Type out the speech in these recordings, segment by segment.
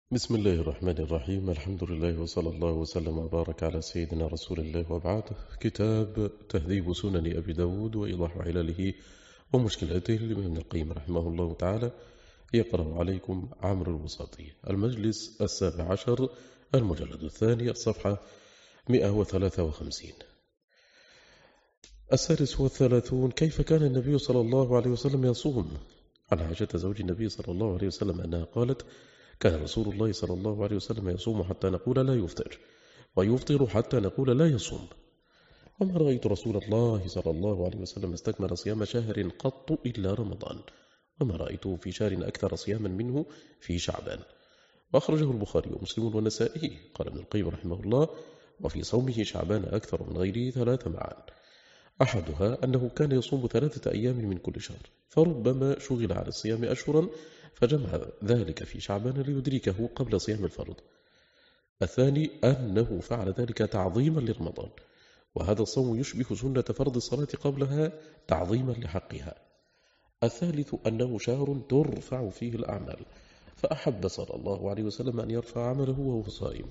بسم الله الرحمن الرحيم. الحمد لله وصلى الله وسلم وبارك على سيدنا رسول الله، وبعد. كتاب تهذيب سنن أبي داود وإيضاح علله ومشكلاته لابن ابن القيم رحمه الله تعالى. يقرأ عليكم عمرو الوساطي، المجلس 17، المجلد الثاني، الصفحة 153. 36. كيف كان النبي صلى الله عليه وسلم يصوم؟ عن عائشة زوج النبي صلى الله عليه وسلم أنها قالت: كان رسول الله صلى الله عليه وسلم يصوم حتى نقول لا يفطر، ويفطر حتى نقول لا يصوم. وما رأيت رسول الله صلى الله عليه وسلم استكمل صيام شهر قط إلا رمضان، وما رأيته في شهر أكثر صياما منه في شعبان. وأخرجه البخاري ومسلم والنسائي. قال ابن القيم رحمه الله: وفي صومه شعبان أكثر من غيره 3 معان. أحدها أنه كان يصوم 3 أيام من كل شهر، فربما شغل على الصيام أشهرا فجمع ذلك في شعبان ليدركه قبل صيام الفرض. الثاني أنه فعل ذلك تعظيما لرمضان، وهذا الصوم يشبه سنة فرض الصلاة قبلها تعظيما لحقها. الثالث أنه شهر ترفع فيه الأعمال، فأحب صلى الله عليه وسلم أن يرفع عمله وهو صائم.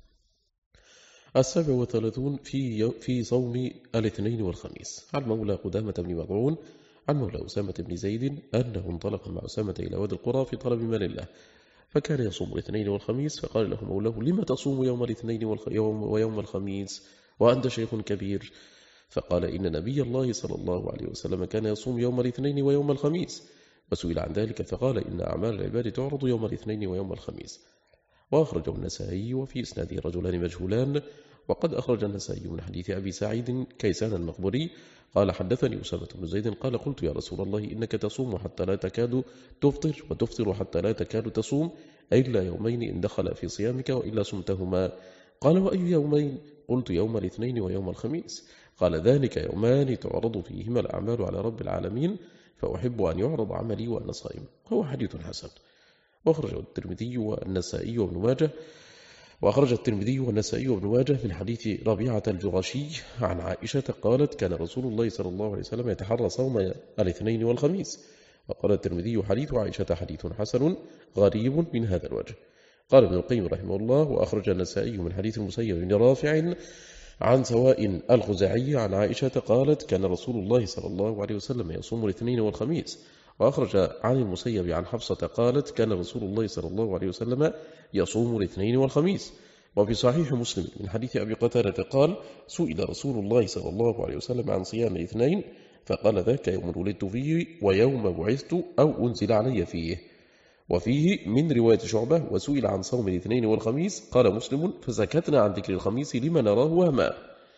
37. في صوم الاثنين والخميس. عن مولى قدامة بن مضعون عن مولى أسامة بن زيد أنه انطلق مع أسامة إلى وادي القرى في طلب مال الله، فكان يصوم الاثنين والخميس، فقال له مولاه: لم تصوم يوم الاثنين ويوم الخميس وأنت شيخ كبير؟ فقال: إن نبي الله صلى الله عليه وسلم كان يصوم يوم الاثنين ويوم الخميس. وسئل عن ذلك فقال: إن أعمال العباد تعرض يوم الاثنين ويوم الخميس. وأخرجه النسائي وفي إسناده رجلان مجهولان. وقد أخرج النسائي من حديث أبي سعيد كيسان المقبري قال: حدثني أسامة بن زيد قال: قلت يا رسول الله إنك تصوم حتى لا تكاد تفطر، وتفطر حتى لا تكاد تصوم، إلا يومين إن دخل في صيامك وإلا صمتهما. قال: وأي يومين؟ قلت: يوم الاثنين ويوم الخميس. قال: ذلك يومان تعرض فيهما الأعمال على رب العالمين، فأحب أن يعرض عملي وأنا صائم. هو حديث حسن. وأخرج الترمذي والنسائي وابن ماجه. وأخرج الترمذي والنسائي وابن ماجه من حديث ربيعة الجرشي عن عائشة قالت: كان رسول الله صلى الله عليه وسلم يتحرى صوم الاثنين والخميس. وقال الترمذي: حديث عائشة حديث حسن غريب من هذا الوجه. قال ابن القيم رحمه الله: وأخرج النسائي من حديث المسيب بن رافع عن سواء الخزاعي عن عائشة قالت: كان رسول الله صلى الله عليه وسلم يصوم الاثنين والخميس. وأخرج عن المسيب عن حفصة قالت: كان رسول الله صلى الله عليه وسلم يصوم الاثنين والخميس. وفي صحيح مسلم من حديث أبي قتادة قال: سئل رسول الله صلى الله عليه وسلم عن صيام الاثنين، فقال: ذاك يوم ولدت فيه ويوم بعثت أو أنزل علي فيه. وفيه من رواية شعبة: وسئل عن صوم الاثنين والخميس، قال مسلم: فسكتنا عن ذكر الخميس لما نراه وهما.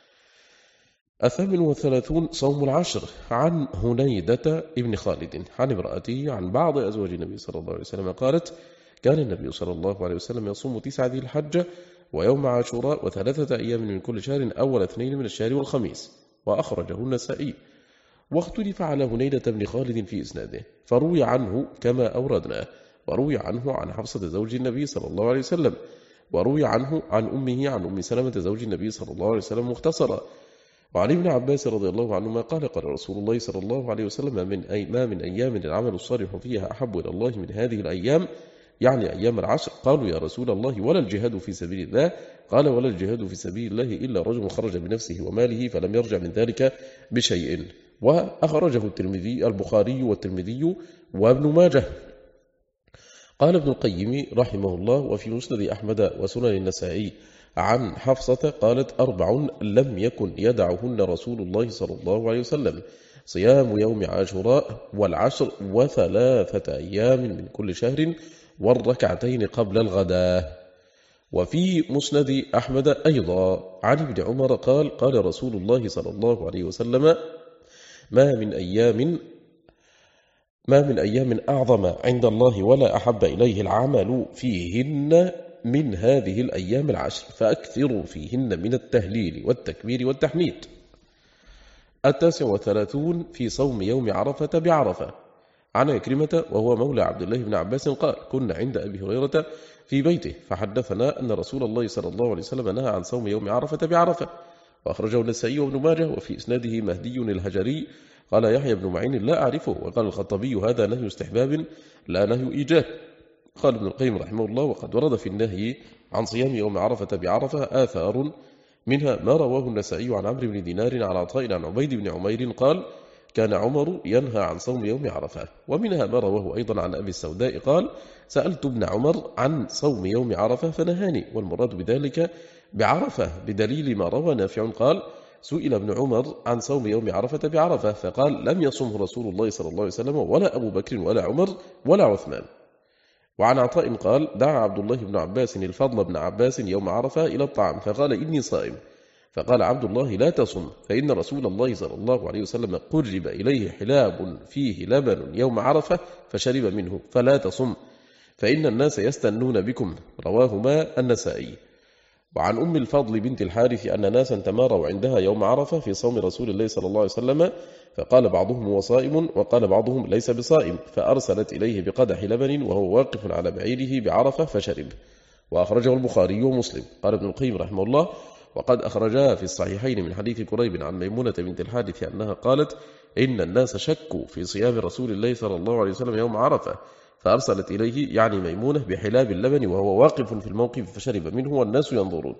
38. صوم العشر. عن هنيدة ابن خالد عن امرأته عن بعض أزواج النبي صلى الله عليه وسلم قالت: كان النبي صلى الله عليه وسلم يصوم 9 ذي الحجة ويوم عاشوراء و3 أيام من كل شهر أول 2 من الشهر والخميس. وأخرجه النسائي. واختلف على هنيدة بن خالد في إسناده، فروي عنه كما أوردنا، وروي عنه عن حفصة زوج النبي صلى الله عليه وسلم، وروي عنه عن أمه عن أم سلمة زوج النبي صلى الله عليه وسلم مختصرا. وعن ابن عباس رضي الله عنهما قال: قال رسول الله صلى الله عليه وسلم: ما من أيام العمل الصالح فيها أحب إلى الله من هذه الأيام، يعني أيام العشر. قالوا: يا رسول الله ولا الجهاد في سبيل الله؟ قال: ولا الجهاد في سبيل الله إلا رجل خرج بنفسه وماله فلم يرجع من ذلك بشيء. وأخرجه البخاري والترمذي وابن ماجه. قال ابن القيم رحمه الله: وفي مسند أحمد وسنن النسائي عن حفصة قالت: 4 لم يكن يدعهن رسول الله صلى الله عليه وسلم: صيام يوم عاشوراء والعشر و3 أيام من كل شهر والركعتين قبل الغداء. وفي مسند أحمد أيضا عن ابن عمر قال: قال رسول الله صلى الله عليه وسلم: ما من أيام أعظم عند الله ولا أحب إليه العمل فيهن من هذه الأيام العشر، فأكثروا فيهن من التهليل والتكبير والتحميد. 39. في صوم يوم عرفة بعرفة. عن عكرمة وهو مولى عبد الله بن عباس قال: كنا عند أبي هريرة في بيته، فحدثنا أن رسول الله صلى الله عليه وسلم نهى عن صوم يوم عرفة بعرفة. وأخرجه النسائي وابن ماجه. وفي إسناده مهدي الهجري. قال يحيى بن معين: لا أعرفه. وقال الخطبي: هذا نهي استحباب لا نهي إيجاب. قال ابن القيم رحمه الله: وقد ورد في النهي عن صيام يوم عرفة بعرفة آثار، منها ما رواه النسائي عن عمرو بن دينار عن عطاء عن عبيد بن عمير قال: كان عمر ينهى عن صوم يوم عرفة. ومنها ما رواه أيضا عن أبي السوداء قال: سألت ابن عمر عن صوم يوم عرفة فنهاني، والمراد بذلك بعرفة بدليل ما روى نافع قال: سئل ابن عمر عن صوم يوم عرفة بعرفة فقال: لم يصمه رسول الله صلى الله عليه وسلم ولا أبو بكر ولا عمر ولا عثمان. وعن عطاء قال: دعا عبد الله بن عباس الفضل بن عباس يوم عرفة إلى الطعام فقال: إني صائم. فقال عبد الله: لا تصم، فإن رسول الله صلى الله عليه وسلم قرب إليه حلاب فيه لبن يوم عرفة فشرب منه، فلا تصم، فإن الناس يستنون بكم. رواهما النسائي. وعن أم الفضل بنت الحارث أن ناسا تماروا عندها يوم عرفة في صوم رسول الله صلى الله عليه وسلم، فقال بعضهم هو صائم وقال بعضهم ليس بصائم، فأرسلت إليه بقدح لبن وهو واقف على بعيره بعرفة فشرب. وأخرجه البخاري ومسلم. قال ابن القيم رحمه الله: وقد أخرجها في الصحيحين من حديث كريب عن ميمونة بنت الحارث أنها قالت: إن الناس شكوا في صيام رسول الله صلى الله عليه وسلم يوم عرفة، فأرسلت إليه يعني ميمونة بحلاب اللبن وهو واقف في الموقف فشرب منه والناس ينظرون.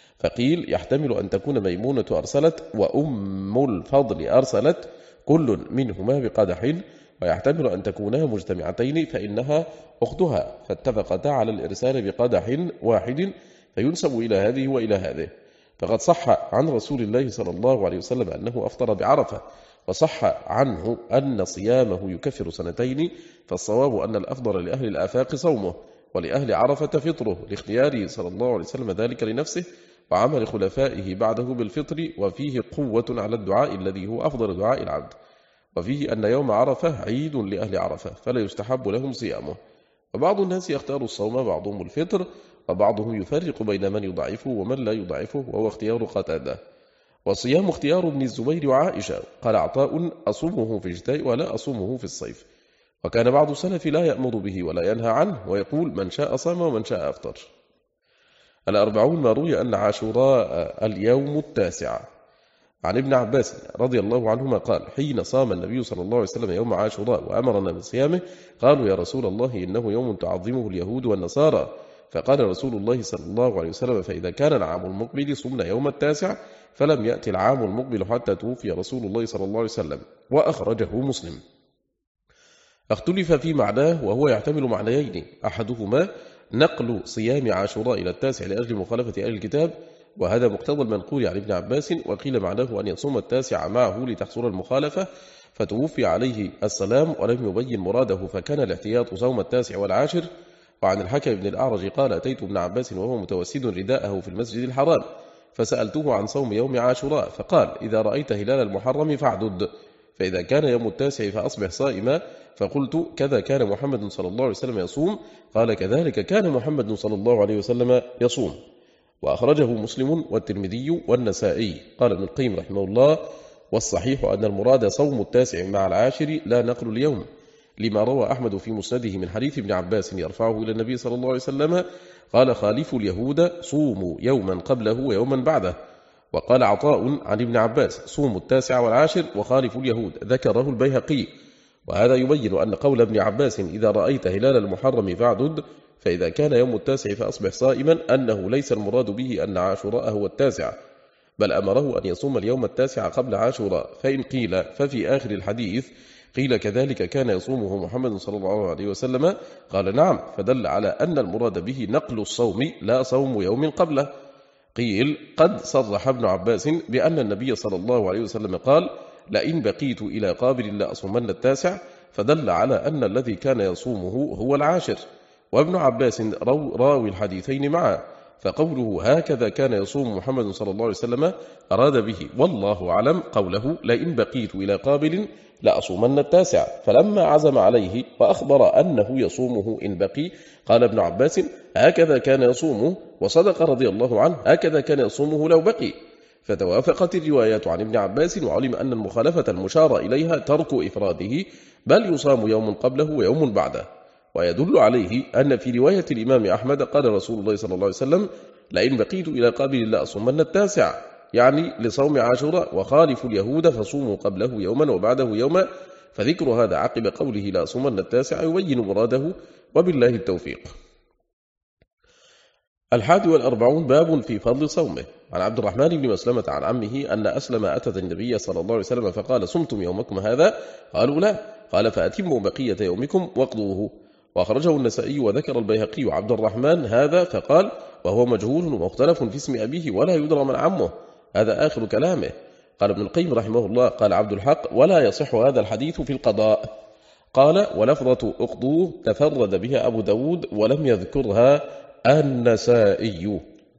فقيل: يحتمل أن تكون ميمونة أرسلت وأم الفضل أرسلت كل منهما بقدح، ويحتمل أن تكونا مجتمعتين فإنها أختها فاتفقتا على الإرسال بقدح واحد فينسب إلى هذه وإلى هذه. فقد صح عن رسول الله صلى الله عليه وسلم أنه أفطر بعرفة، وصح عنه أن صيامه يكفر سنتين، فالصواب أن الأفضل لأهل الآفاق صومه، ولأهل عرفة فطره، لاختياره صلى الله عليه وسلم ذلك لنفسه وعمل خلفائه بعده بالفطر، وفيه قوة على الدعاء الذي هو أفضل دعاء العبد، وفيه أن يوم عرفة عيد لأهل عرفة فلا يستحب لهم صيامه. وبعض الناس يختار الصوم، بعضهم الفطر، وبعضهم يفرق بين من يضعفه ومن لا يضعفه، وهو اختيار قتادة. والصيام اختيار ابن الزبير وعائشة. قال عطاء: أصومه في الشتاء ولا أصومه في الصيف. وكان بعض السلف لا يأمر به ولا ينهى عنه، ويقول: من شاء صام ومن شاء أفطر. 40 ما روي أن عاشوراء اليوم 9. عن ابن عباس رضي الله عنهما قال: حين صام النبي صلى الله عليه وسلم يوم عاشوراء وأمرنا بصيامه قالوا: يا رسول الله إنه يوم تعظمه اليهود والنصارى. فقال رسول الله صلى الله عليه وسلم: فإذا كان العام المقبل صمنا يوم 9، فلم يأتي العام المقبل حتى توفي رسول الله صلى الله عليه وسلم. وأخرجه مسلم. اختلف في معناه، وهو يحتمل معنيين: أحدهما نقل صيام عاشوراء إلى 9 لأجل مخالفة أهل الكتاب، وهذا مقتضى المنقول عن ابن عباس، وقيل معناه أن يصوم 9 معه لتحصل المخالفة، فتوفي عليه السلام ولم يبين مراده، فكان الاحتياط صوم 9 والعاشر. وعن الحكم بن الأعرج قال: أتيت ابن عباس وهو متوسد رداءه في المسجد الحرام، فسألته عن صوم يوم عاشوراء، فقال: إذا رأيت هلال المحرم فاعدد، فإذا كان يوم 9 فأصبح صائما. فقلت: كذا كان محمد صلى الله عليه وسلم يصوم؟ قال: كذلك كان محمد صلى الله عليه وسلم يصوم. وأخرجه مسلم والترمذي والنسائي. قال ابن القيم رحمه الله: والصحيح أن المراد صوم 9 مع العاشر لا نقل اليوم، لما روى أحمد في مسنده من حديث ابن عباس يرفعه إلى النبي صلى الله عليه وسلم قال: خالفوا اليهود صوموا يوما قبله ويوما بعده. وقال عطاء عن ابن عباس: صوموا 9 والعاشر وخالفوا اليهود، ذكره البيهقي. وهذا يبين أن قول ابن عباس: إذا رأيت هلال المحرم فاعدد، فإذا كان يوم 9 فأصبح صائما، أنه ليس المراد به أن عاشوراء هو 9، بل أمره أن يصوم اليوم 9 قبل عاشوراء. فإن قيل ففي آخر الحديث قيل: كذلك كان يصومه محمد صلى الله عليه وسلم، قال: نعم، فدل على أن المراد به نقل الصوم لا صوم يوم قبله. قيل: قد صرح ابن عباس بأن النبي صلى الله عليه وسلم قال: لئن بقيت إلى قابل لأصومن 9، فدل على أن الذي كان يصومه هو العاشر. وابن عباس راوي الحديثين معا، فقوله هكذا كان يصوم محمد صلى الله عليه وسلم أراد به والله أعلم قوله: لئن بقيت إلى قابل لأصومن 9، فلما عزم عليه وأخبر أنه يصومه إن بقي قال ابن عباس: هكذا كان يصومه، وصدق رضي الله عنه، هكذا كان يصومه لو بقي. فتوافقت الروايات عن ابن عباس، وعلم أن المخالفة المشار إليها ترك إفراده، بل يصام يوم قبله ويوم بعده. ويدل عليه أن في رواية الإمام أحمد قال رسول الله صلى الله عليه وسلم: لئن بقيت إلى قابل لأصومن 9، يعني لصوم عاشوراء، وخالفوا اليهود فصوموا قبله يوما وبعده يوما. فذكر هذا عقب قوله لأصومن 9 يبين مراده، وبالله التوفيق. 41 باب في فضل صومه. عن عبد الرحمن بن مسلمة عن عمه أن أسلم أتت النبي صلى الله عليه وسلم فقال: صمتم يومكم هذا؟ قالوا: لا. قال: فأتموا بقية يومكم واقضوه. وأخرجه النسائي وذكر البيهقي عبد الرحمن هذا فقال: وهو مجهول ومختلف في اسم أبيه ولا يدرى من عمه. هذا آخر كلامه. قال ابن القيم رحمه الله: قال عبد الحق: ولا يصح هذا الحديث في القضاء. قال: ولفظة اقضوه تفرد بها أبو داود ولم يذكرها النسائي.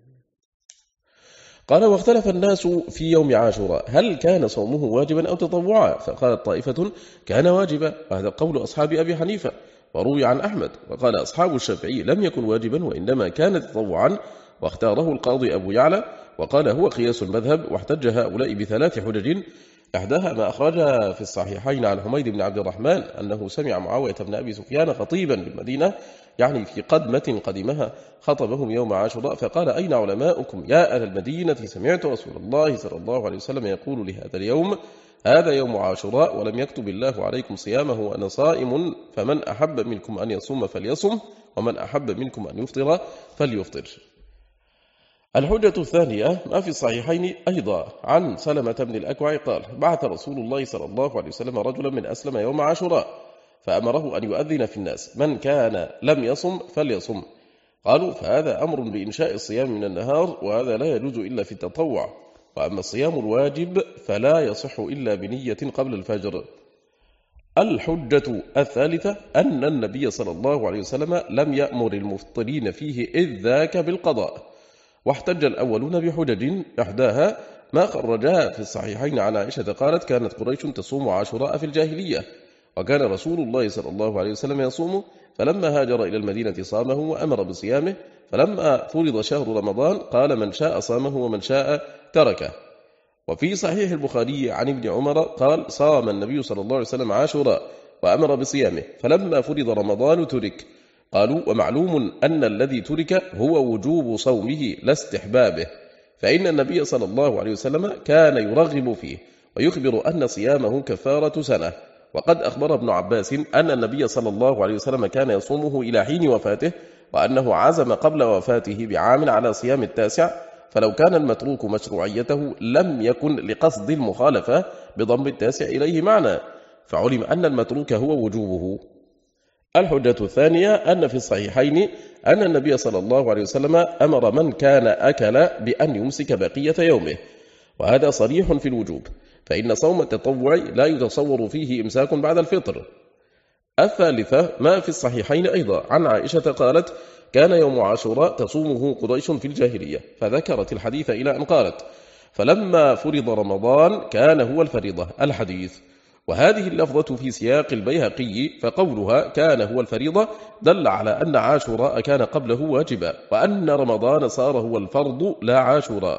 قال: واختلف الناس في يوم عاشوراء هل كان صومه واجبا أو تطوعا؟ فقالت طائفة: كان واجبا، وهذا قول أصحاب أبي حنيفة وروي عن أحمد. وقال أصحاب الشافعي: لم يكن واجبا وإنما كان تطوعا، واختاره القاضي أبو يعلى وقال: هو قياس المذهب. واحتج هؤلاء بثلاث حجج، إحداها ما أخرجها في الصحيحين عن حميد بن عبد الرحمن أنه سمع معاوية بن أبي سفيان خطيبا بالمدينة، يعني في قدمة قدمها خطبهم يوم عاشوراء، فقال: أين علماؤكم يا أهل المدينة؟ سمعت رسول الله صلى الله عليه وسلم يقول لهذا اليوم: هذا يوم عاشوراء، ولم يكتب الله عليكم صيامه وأنا صائم، فمن أحب منكم أن يصوم فليصم، ومن أحب منكم أن يفطر فليفطر. الحجة الثانية ما في الصحيحين أيضا عن سلمة بن الأكوع قال: بعث رسول الله صلى الله عليه وسلم رجلا من أسلم يوم عاشوراء فأمره أن يؤذن في الناس: من كان لم يصم فليصم. قالوا: فهذا أمر بإنشاء الصيام من النهار، وهذا لا يجوز إلا في التطوع، وأما الصيام الواجب فلا يصح إلا بنية قبل الفجر. الحجة الثالثة أن النبي صلى الله عليه وسلم لم يأمر المفطرين فيه إذ ذاك بالقضاء. واحتج الأولون بحجج، إحداها ما خرجها في الصحيحين عن عائشة قالت: كانت قريش تصوم عاشوراء في الجاهلية، وكان رسول الله صلى الله عليه وسلم يصوم، فلما هاجر إلى المدينة صامه وأمر بصيامه، فلما فرض شهر رمضان قال: من شاء صامه ومن شاء تركه. وفي صحيح البخاري عن ابن عمر قال: صام النبي صلى الله عليه وسلم عاشوراء وأمر بصيامه، فلما فرض رمضان ترك. قالوا: ومعلوم أن الذي ترك هو وجوب صومه لا استحبابه، فإن النبي صلى الله عليه وسلم كان يرغب فيه ويخبر أن صيامه كفارة سنة. وقد أخبر ابن عباس أن النبي صلى الله عليه وسلم كان يصومه إلى حين وفاته، وأنه عزم قبل وفاته بعام على صيام التاسع، فلو كان المتروك مشروعيته لم يكن لقصد المخالفة بضم التاسع إليه معنى، فعلم أن المتروك هو وجوبه. الحجة الثانية أن في الصحيحين أن النبي صلى الله عليه وسلم أمر من كان أكل بأن يمسك بقية يومه، وهذا صريح في الوجوب، فإن صوم التطوع لا يتصور فيه إمساك بعد الفطر. الثالثة ما في الصحيحين أيضا عن عائشة قالت: كان يوم عاشوراء تصومه قريش في الجاهلية، فذكرت الحديث إلى أن قالت: فلما فرض رمضان كان هو الفريضة الحديث. وهذه اللفظة في سياق البيهقي، فقولها كان هو الفريضة دل على أن عاشوراء كان قبله واجبا، وأن رمضان صار هو الفرض لا عاشوراء،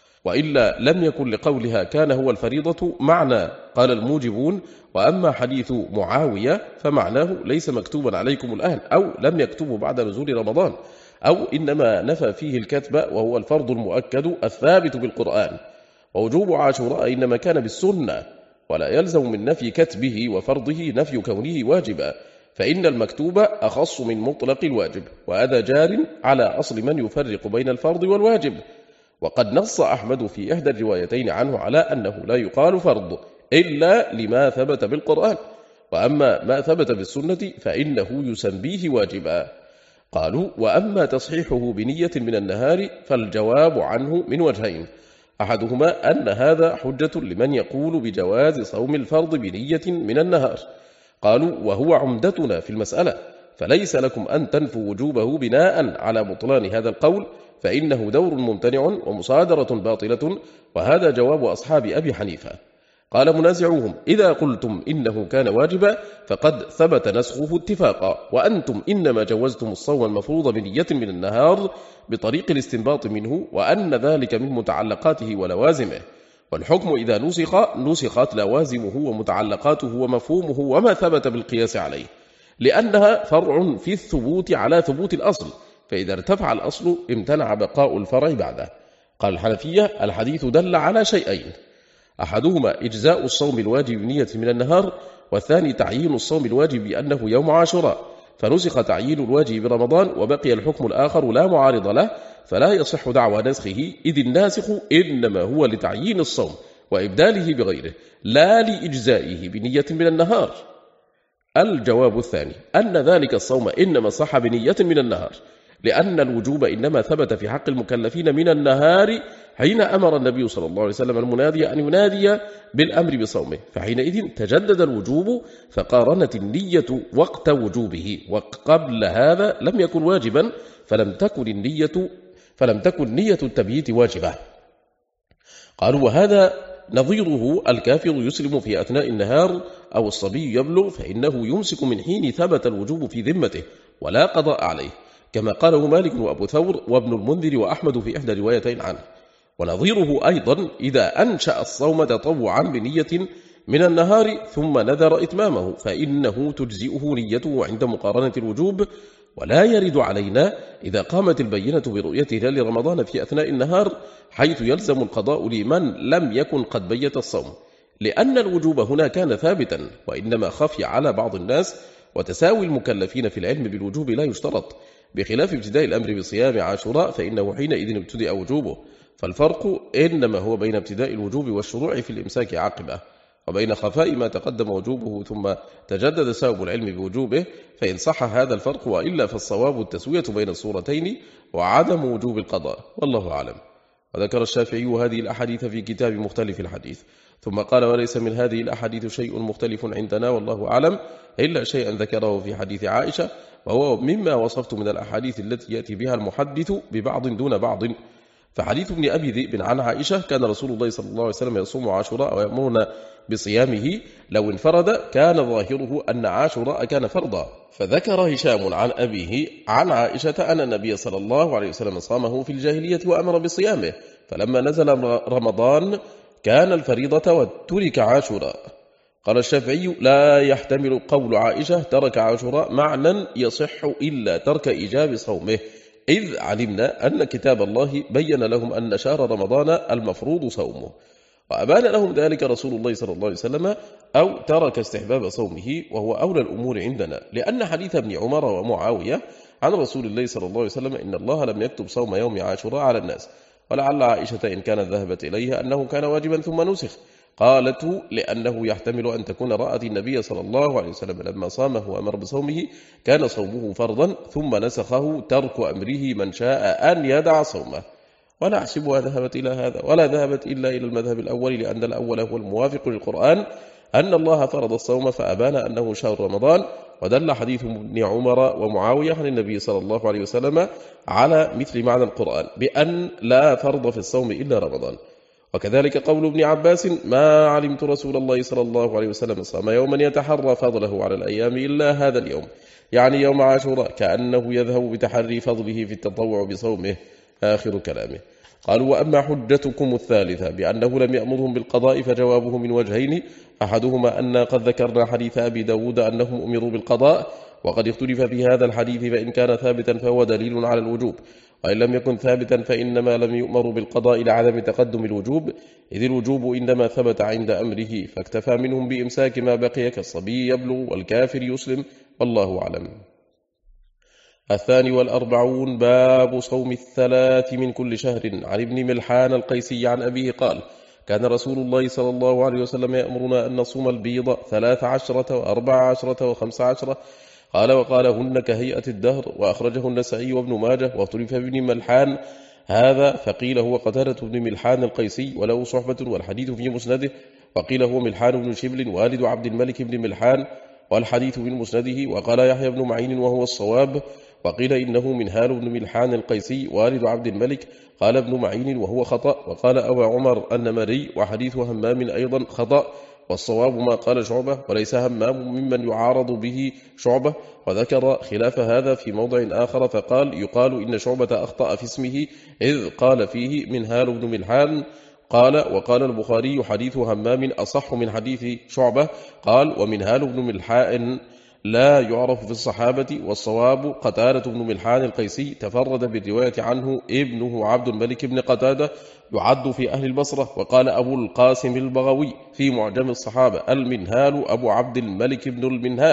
وإلا لم يكن لقولها كان هو الفريضة معنى. قال الموجبون: وأما حديث معاوية فمعناه ليس مكتوبا عليكم الآن، أو لم يكتبوا بعد نزول رمضان، أو إنما نفى فيه الكتب وهو الفرض المؤكد الثابت بالقرآن. ووجوب عاشوراء إنما كان بالسنة، ولا يلزم من نفي كتبه وفرضه نفي كونه واجبا، فإن المكتوب أخص من مطلق الواجب، وهذا جار على أصل من يفرق بين الفرض والواجب. وقد نص أحمد في إحدى الروايتين عنه على أنه لا يقال فرض إلا لما ثبت بالقرآن، وأما ما ثبت بالسنة فإنه يسميه واجبا. قالوا: وأما تصحيحه بنية من النهار فالجواب عنه من وجهين، أحدهما أن هذا حجة لمن يقول بجواز صوم الفرض بنية من النهار. قالوا: وهو عمدتنا في المسألة، فليس لكم أن تنفوا وجوبه بناء على بطلان هذا القول، فإنه دور ممتنع ومصادرة باطلة، وهذا جواب أصحاب أبي حنيفة. قال منازعوهم: إذا قلتم إنه كان واجبا فقد ثبت نسخه اتفاقا، وأنتم إنما جوزتم الصوم المفروض بنية من النهار بطريق الاستنباط منه، وأن ذلك من متعلقاته ولوازمه، والحكم إذا نسخت لوازمه ومتعلقاته ومفهومه وما ثبت بالقياس عليه، لأنها فرع في الثبوت على ثبوت الأصل، فإذا ارتفع الأصل امتنع بقاء الفرع بعده. قال الحنفية: الحديث دل على شيئين، أحدهما إجزاء الصوم الواجب بنية من النهار، والثاني تعيين الصوم الواجب بأنه يوم عاشوراء، فنسخ تعيين الواجب برمضان وبقي الحكم الآخر لا معارض له، فلا يصح دعوى نسخه، إذ الناسخ إنما هو لتعيين الصوم وإبداله بغيره لا لإجزائه بنية من النهار. الجواب الثاني أن ذلك الصوم إنما صح بنية من النهار، لأن الوجوب إنما ثبت في حق المكلفين من النهار حين أمر النبي صلى الله عليه وسلم المنادي أن ينادي بالأمر بصومه، فحينئذ تجدد الوجوب فقارنت النية وقت وجوبه، وقبل هذا لم يكن واجبا فلم تكن نية التبييت واجبة. قالوا وهذا نظيره الكافر يسلم في أثناء النهار أو الصبي يبلغ، فإنه يمسك من حين ثبت الوجوب في ذمته ولا قضاء عليه، كما قاله مالك وأبو ثور وابن المنذر وأحمد في إحدى روايتين عنه. ونظيره أيضا إذا أنشأ الصوم تطوعا بنية من النهار ثم نذر إتمامه، فإنه تجزئه نيته عند مقارنة الوجوب. ولا يرد علينا إذا قامت البينة برؤية هلال رمضان في أثناء النهار حيث يلزم القضاء لمن لم يكن قد بيت الصوم، لأن الوجوب هنا كان ثابتا وإنما خفي على بعض الناس، وتساوي المكلفين في العلم بالوجوب لا يشترط، بخلاف ابتداء الأمر بصيام عاشوراء فإنه حينئذ ابتدأ وجوبه. فالفرق إنما هو بين ابتداء الوجوب والشروع في الإمساك عاقبة، وبين خفاء ما تقدم وجوبه ثم تجدد سبب العلم بوجوبه، فإن صح هذا الفرق، وإلا فالصواب التسوية بين الصورتين وعدم وجوب القضاء، والله أعلم. وذكر الشافعي هذه الأحاديث في كتاب مختلف الحديث، ثم قال وليس من هذه الأحاديث شيء مختلف عندنا والله أعلم إلا شيئا ذكره في حديث عائشة، وهو مما وصفت من الأحاديث التي يأتي بها المحدث ببعض دون بعض. فحديث ابن أبي ذئب عن عائشة كان رسول الله صلى الله عليه وسلم يصوم عاشوراء ويأمرنا بصيامه، لو انفرد كان ظاهره أن عاشوراء كان فرضا. فذكر هشام عن أبيه عن عائشة أن النبي صلى الله عليه وسلم صامه في الجاهلية وأمر بصيامه، فلما نزل رمضان كان الفريضة وترك عاشوراء. قال الشافعي لا يحتمل قول عائشة ترك عاشوراء معنى يصح إلا ترك إيجاب صومه، إذ علمنا أن كتاب الله بين لهم أن شهر رمضان المفروض صومه، وأبان لهم ذلك رسول الله صلى الله عليه وسلم، أو ترك استحباب صومه، وهو أولى الأمور عندنا، لأن حديث ابن عمر ومعاوية عن رسول الله صلى الله عليه وسلم إن الله لم يكتب صوم يوم عاشوراء على الناس، ولعل عائشة إن كانت ذهبت إليه أنه كان واجبا ثم نسخ، قالت لأنه يحتمل أن تكون رأت النبي صلى الله عليه وسلم لما صامه وأمر بصومه كان صومه فرضا ثم نسخه ترك أمره من شاء أن يدع صومه. ولا أحسبها ذهبت إلى هذا ولا ذهبت إلا إلى المذهب الأول، لأن الأول هو الموافق للقرآن أن الله فرض الصوم فأبان أنه شهر رمضان، ودل حديث ابن عمر ومعاوية عن النبي صلى الله عليه وسلم على مثل معنى القرآن بأن لا فرض في الصوم إلا رمضان. وكذلك قول ابن عباس ما علمت رسول الله صلى الله عليه وسلم صام يوما يتحرى فضله على الأيام إلا هذا اليوم، يعني يوم عاشوراء، كأنه يذهب بتحري فضله في التطوع بصومه. آخر كلامه. قالوا وأما حجتكم الثالثة بأنه لم يأمرهم بالقضاء فجوابه من وجهين، أحدهما أن قد ذكرنا حديث أبي داود أنهم أمروا بالقضاء، وقد اختلف في هذا الحديث، فإن كان ثابتا فهو دليل على الوجوب، وإن لم يكن ثابتا فإنما لم يؤمروا بالقضاء لعدم تقدم الوجوب، إذ الوجوب إنما ثبت عند أمره، فاكتفى منهم بإمساك ما بقي كالصبي يبلغ والكافر يسلم، والله أعلم. 42 باب صوم الثلاث من كل شهر. عن ابن ملحان القيسي عن أبيه قال كان رسول الله صلى الله عليه وسلم يأمرنا أن نصوم البيض 13 و14 و15. قال وقالهن كهيئة الدهر، وأخرجه النسائي وابن ماجه، واختلف ابن ملحان هذا فقيل هو قتادة بن ملحان القيسي وله صحبة والحديث في مسنده، وقيل هو ملحان بن شبل والد عبد الملك بن ملحان والحديث من مسنده، وقال يحيى بن معين وهو الصواب، وقيل إنه منهال بن ملحان القيسي والد عبد الملك، قال ابن معين وهو خطأ، وقال أبو عمر النمري وحديث همام أيضا خطأ، والصواب ما قال شعبة، وليس همام ممن يعارض به شعبة، وذكر خلاف هذا في موضع آخر فقال يقال إن شعبة أخطأ في اسمه إذ قال فيه منهال بن ملحان. قال وقال البخاري حديث همام أصح من حديث شعبة، قال ومنهال بن ملحان لا يعرف في الصحابة، والصواب قتادة بن ملحان القيسي تفرد بالرواية عنه ابنه عبد الملك بن قتادة يعد في أهل البصرة. وقال أبو القاسم البغوي في معجم الصحابة المنهال أبو عبد الملك بن المنهال،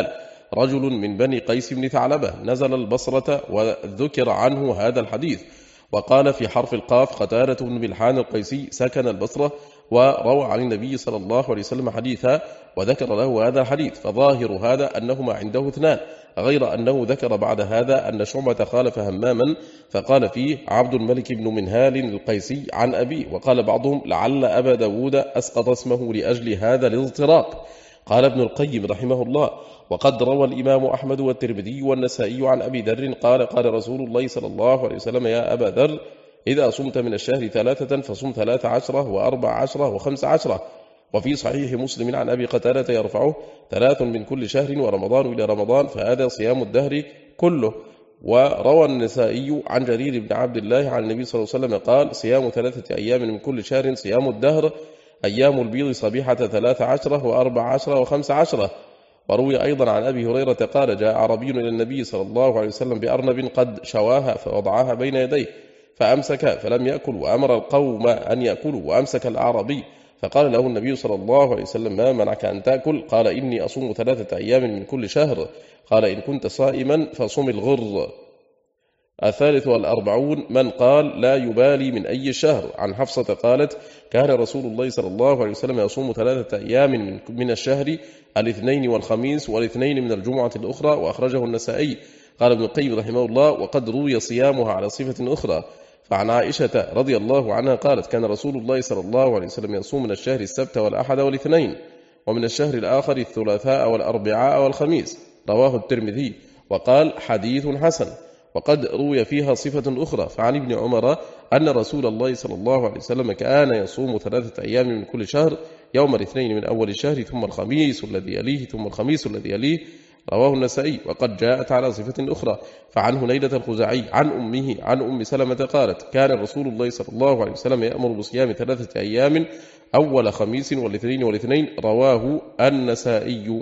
رجل من بني قيس بن ثعلبة نزل البصرة وذكر عنه هذا الحديث. وقال في حرف القاف قتادة بن ملحان القيسي سكن البصرة وروى عن النبي صلى الله عليه وسلم حديثا وذكر له هذا الحديث، فظاهر هذا أنهما عنده اثنان، غير أنه ذكر بعد هذا أن شعبة خالف هماما فقال فيه عبد الملك بن منهال القيسي عن أبيه، وقال بعضهم لعل أبا داود أسقط اسمه لأجل هذا الاضطراب. قال ابن القيم رحمه الله وقد روى الإمام أحمد والترمذي والنسائي عن أبي ذر قال رسول الله صلى الله عليه وسلم يا أبا ذر إذا صمت من الشهر 3 فصم 13 و14 و15. وفي صحيح مسلم عن أبي قتادة يرفعه 3 من كل شهر ورمضان إلى رمضان فهذا صيام الدهر كله. وروى النسائي عن جرير بن عبد الله عن النبي صلى الله عليه وسلم قال صيام 3 أيام من كل شهر صيام الدهر أيام البيض صبيحة 13 و14 و15. وروي أيضا عن أبي هريرة قال جاء عربي إلى النبي صلى الله عليه وسلم بأرنب قد شواها فوضعها بين يديه فأمسك فلم يأكل وأمر القوم أن يأكلوا وأمسك الأعرابي فقال له النبي صلى الله عليه وسلم ما منعك أن تأكل؟ قال إني أصوم 3 أيام من كل شهر. قال إن كنت صائما فصم الغر. 43 من قال لا يبالي من أي شهر. عن حفصة قالت كان رسول الله صلى الله عليه وسلم يصوم 3 أيام من الشهر الاثنين والخميس والاثنين من الجمعة الأخرى وأخرجه النسائي. قال ابن القيم رحمه الله وقد روي صيامها على صفة أخرى. فعن عائشة رضي الله عنها قالت كان رسول الله صلى الله عليه وسلم يصوم من الشهر السبت والأحد والاثنين ومن الشهر الآخر الثلاثاء والأربعاء والخميس. رواه الترمذي وقال حديث حسن. وقد روي فيها صفة أخرى. فعن ابن عمر أن رسول الله صلى الله عليه وسلم كان يصوم 3 أيام من كل شهر يوم الاثنين من أول الشهر ثم الخميس الذي يليه ثم الخميس الذي يليه. رواه النسائي. وقد جاءت على صفة أخرى. فعن هنيدة الخزاعي عن أمه عن أم سلمة قالت كان رسول الله صلى الله عليه وسلم يأمر بصيام 3 أيام أول خميس والاثنين. رواه النسائي.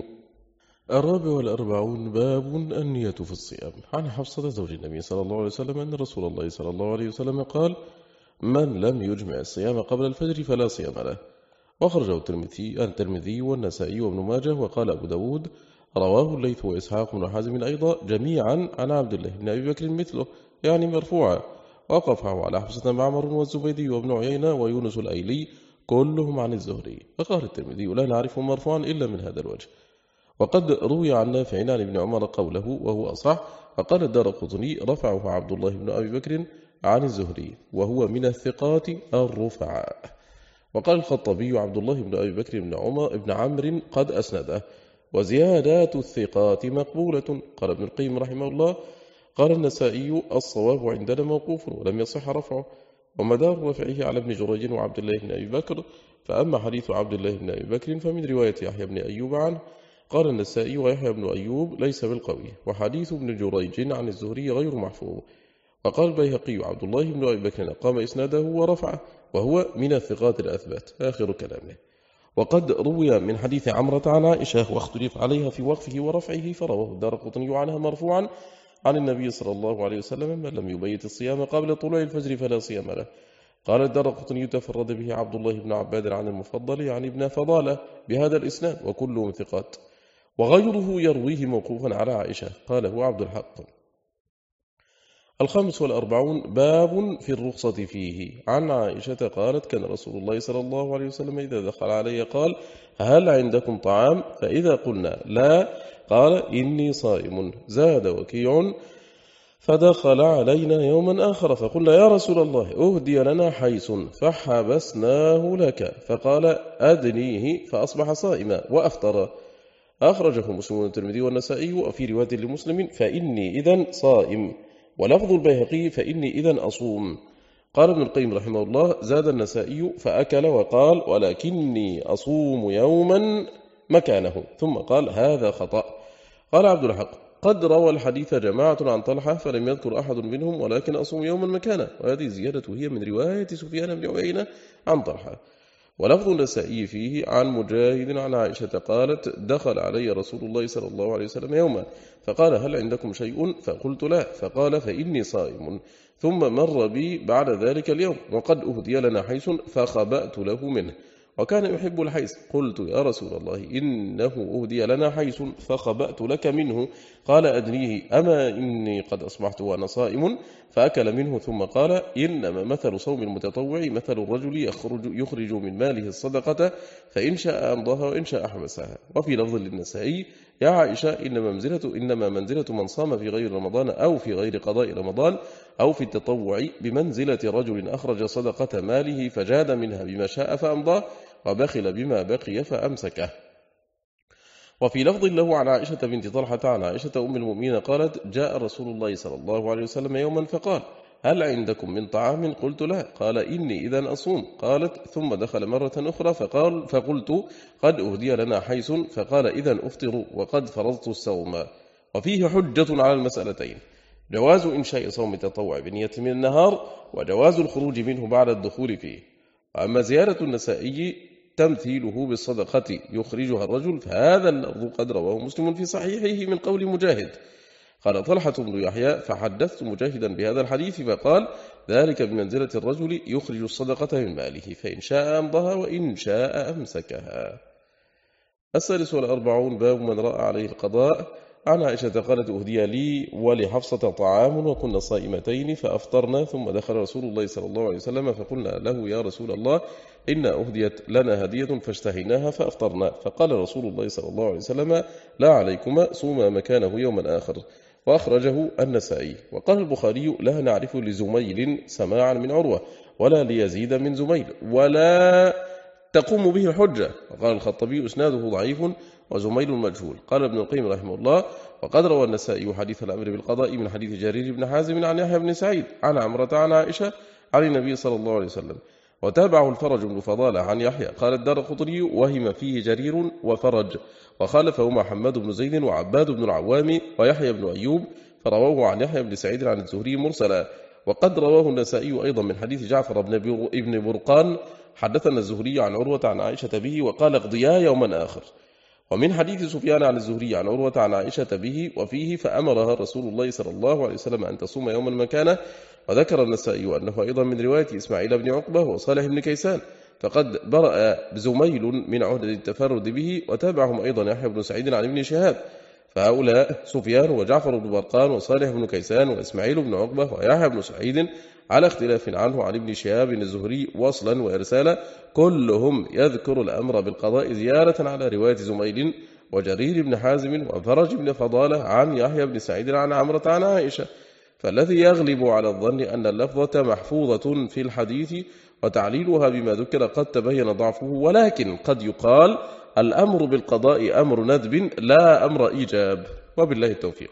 44 باب النية في الصيام. عن حفصة زوج النبي صلى الله عليه وسلم أن رسول الله صلى الله عليه وسلم قال من لم يجمع الصيام قبل الفجر فلا صيام له. وخرجه الترمذي والنسائي وابن ماجه. وقال أبو داود رواه الليث وإسحاق بن حازم أيضا جميعا عن عبد الله بن أبي بكر مثله يعني مرفوعا. وقفه على حفصة معمر والزبيدي وابن عيينة ويونس الأيلي كلهم عن الزهري. وقال الترمذي لا نعرفه مرفوعا إلا من هذا الوجه. وقد روي عن نافع عن ابن عمر قوله وهو أصح. وقال الدارقطني رفعه عبد الله بن أبي بكر عن الزهري وهو من الثقات الرفعاء. وقال الخطبي عبد الله بن أبي بكر بن عمرو قد أسنده وزيادات الثقات مقبولة. قال ابن القيم رحمه الله قال النسائي الصواب عندنا موقوف ولم يصح رفعه ومدار رفعه على ابن جريج وعبد الله بن أبي بكر. فأما حديث عبد الله بن أبي بكر فمن رواية يحيى بن أيوب عنه. قال النسائي ويحيى بن أيوب ليس بالقوي وحديث ابن جريج عن الزهري غير محفوظ. وقال البيهقي عبد الله بن أبي بكر قام إسناده ورفعه وهو من الثقات الأثبات آخر كلامه. وقد روي من حديث عمرة عن عائشة واختلف عليها في وقفه ورفعه فرواه الدارقطني عنها مرفوعا عن النبي صلى الله عليه وسلم من لم يبيت الصيام قبل طلوع الفجر فلا صيام له. قال الدارقطني تفرد به عبد الله بن عباد عن المفضل يعني ابن فضالة بهذا الإسناد وكلهم ثقات. وغيره يرويه موقوفا على عائشة قاله عبد الحق. 45 باب في الرخصة فيه. عن عائشة قالت كان رسول الله صلى الله عليه وسلم إذا دخل علي قال هل عندكم طعام؟ فإذا قلنا لا قال إني صائم. زاد وكيع فدخل علينا يوما آخر فقلنا يا رسول الله أهدي لنا حيث فحبسناه لك فقال أدنيه فأصبح صائما وأفطر. أخرجه مسلم والترمذي والنسائي. وفي رواية لمسلم فإني إذن صائم. ولفظ البيهقي فإني إذن أصوم. قال ابن القيم رحمه الله زاد النسائي فأكل وقال ولكني أصوم يوما مكانه ثم قال هذا خطأ. قال عبد الحق قد روى الحديث جماعة عن طلحة فلم يذكر أحد منهم ولكن أصوم يوما مكانه. وهذه الزيادة هي من رواية سفيان بن عيينة عن طلحة. ولفظ النسائي فيه عن مجاهد عن عائشة قالت دخل علي رسول الله صلى الله عليه وسلم يوما فقال هل عندكم شيء؟ فقلت لا فقال فإني صائم. ثم مر بي بعد ذلك اليوم وقد أهدي لنا حيث فخبأت له منه. وكان يحب الحيث. قلت يا رسول الله إنه أهدي لنا حيث فخبأت لك منه. قال أدنيه، أما إني قد أصبحت وأنا صائم. فأكل منه ثم قال إنما مثل صوم المتطوع مثل الرجل يخرج من ماله الصدقة فإن شاء أمضاها وإن شاء حبسها. وفي لفظ للنسائي يا عائشة إنما منزلة من صام في غير رمضان أو في غير قضاء رمضان أو في التطوع بمنزلة رجل أخرج صدقة ماله فجاد منها بما شاء فأمضاه وبخل بما بقي فأمسكه. وفي لفظ له عن عائشة بنت طلحة عن عائشة أم المؤمنين قالت جاء رسول الله صلى الله عليه وسلم يوما فقال هل عندكم من طعام؟ قلت لا. قال إني إذا أصوم. قالت ثم دخل مرة أخرى فقلت قد أهدي لنا حيث. فقال إذا أفطر وقد فرضت الصوم. وفيه حجة على المسألتين: جواز إنشاء صوم التطوع بنية من النهار، وجواز الخروج منه بعد الدخول فيه. أما زيارة النسائي تمثيله بالصدقة يخرجها الرجل فهذا اللفظ قد رواه مسلم في صحيحه من قول مجاهد. قال طلحة بن يحيى فحدثت مجاهدا بهذا الحديث فقال ذلك بمنزلة الرجل يخرج الصدقة من ماله فإن شاء أمضاها وإن شاء أمسكها. 46 باب من رأى عليه القضاء. عن عائشة قالت أهدي لي ولحفصة طعام وكنا صائمتين فأفطرنا ثم دخل رسول الله صلى الله عليه وسلم فقلنا له يا رسول الله إن أهديت لنا هدية فاشتهيناها فأفطرنا. فقال رسول الله صلى الله عليه وسلم لا عليكما صوما مكانه يوما آخر. وأخرجه النسائي. وقال البخاري لا نعرف لزميل سماعا من عروة ولا ليزيد من زميل ولا تقوم به الحجة. وقال الخطبي إسناده ضعيف وزميل مجهول. قال ابن القيم رحمه الله وقد روى النسائي حديث الأمر بالقضاء من حديث جرير بن حازم عن يحيى بن سعيد عن عمرة عن عائشة عن النبي صلى الله عليه وسلم. وتابعه الفرج بن فضالة عن يحيى. قال الدارقطني وهم فيه جرير وفرج وخالفهما حماد بن زيد وعباد بن العوام ويحيى بن أيوب فرواه عن يحيى بن سعيد عن الزهري مرسلا. وقد رواه النسائي أيضا من حديث جعفر بن برقان حدثنا الزهري عن عروة عن عائشة به وقال اقضيا يوما آخر. ومن حديث سفيان عن الزهري عن عروة عن عائشة به وفيه فأمرها رسول الله صلى الله عليه وسلم أن تصوم يوما مكانه. وذكر النسائي أنه أيضا من رواية إسماعيل بن عقبة وصالح بن كيسان فقد برأ زميل من عهدة التفرد به. وتابعهم أيضا يحيى بن سعيد عن ابن شهاب. فهؤلاء سفيان وجعفر بن برقان وصالح بن كيسان وإسماعيل بن عقبة ويحيى بن سعيد على اختلاف عنه عن ابن شهاب الزهري وصلا وإرسالا كلهم يذكر الأمر بالقضاء زيارة على رواية زميل وجرير بن حازم وفرج بن فضالة عن يحيى بن سعيد عن عمرة عن عائشة. فالذي يغلب على الظن أن اللفظة محفوظة في الحديث وتعليلها بما ذكر قد تبين ضعفه. ولكن قد يقال الأمر بالقضاء أمر ندب لا أمر إيجاب. وبالله التوفيق.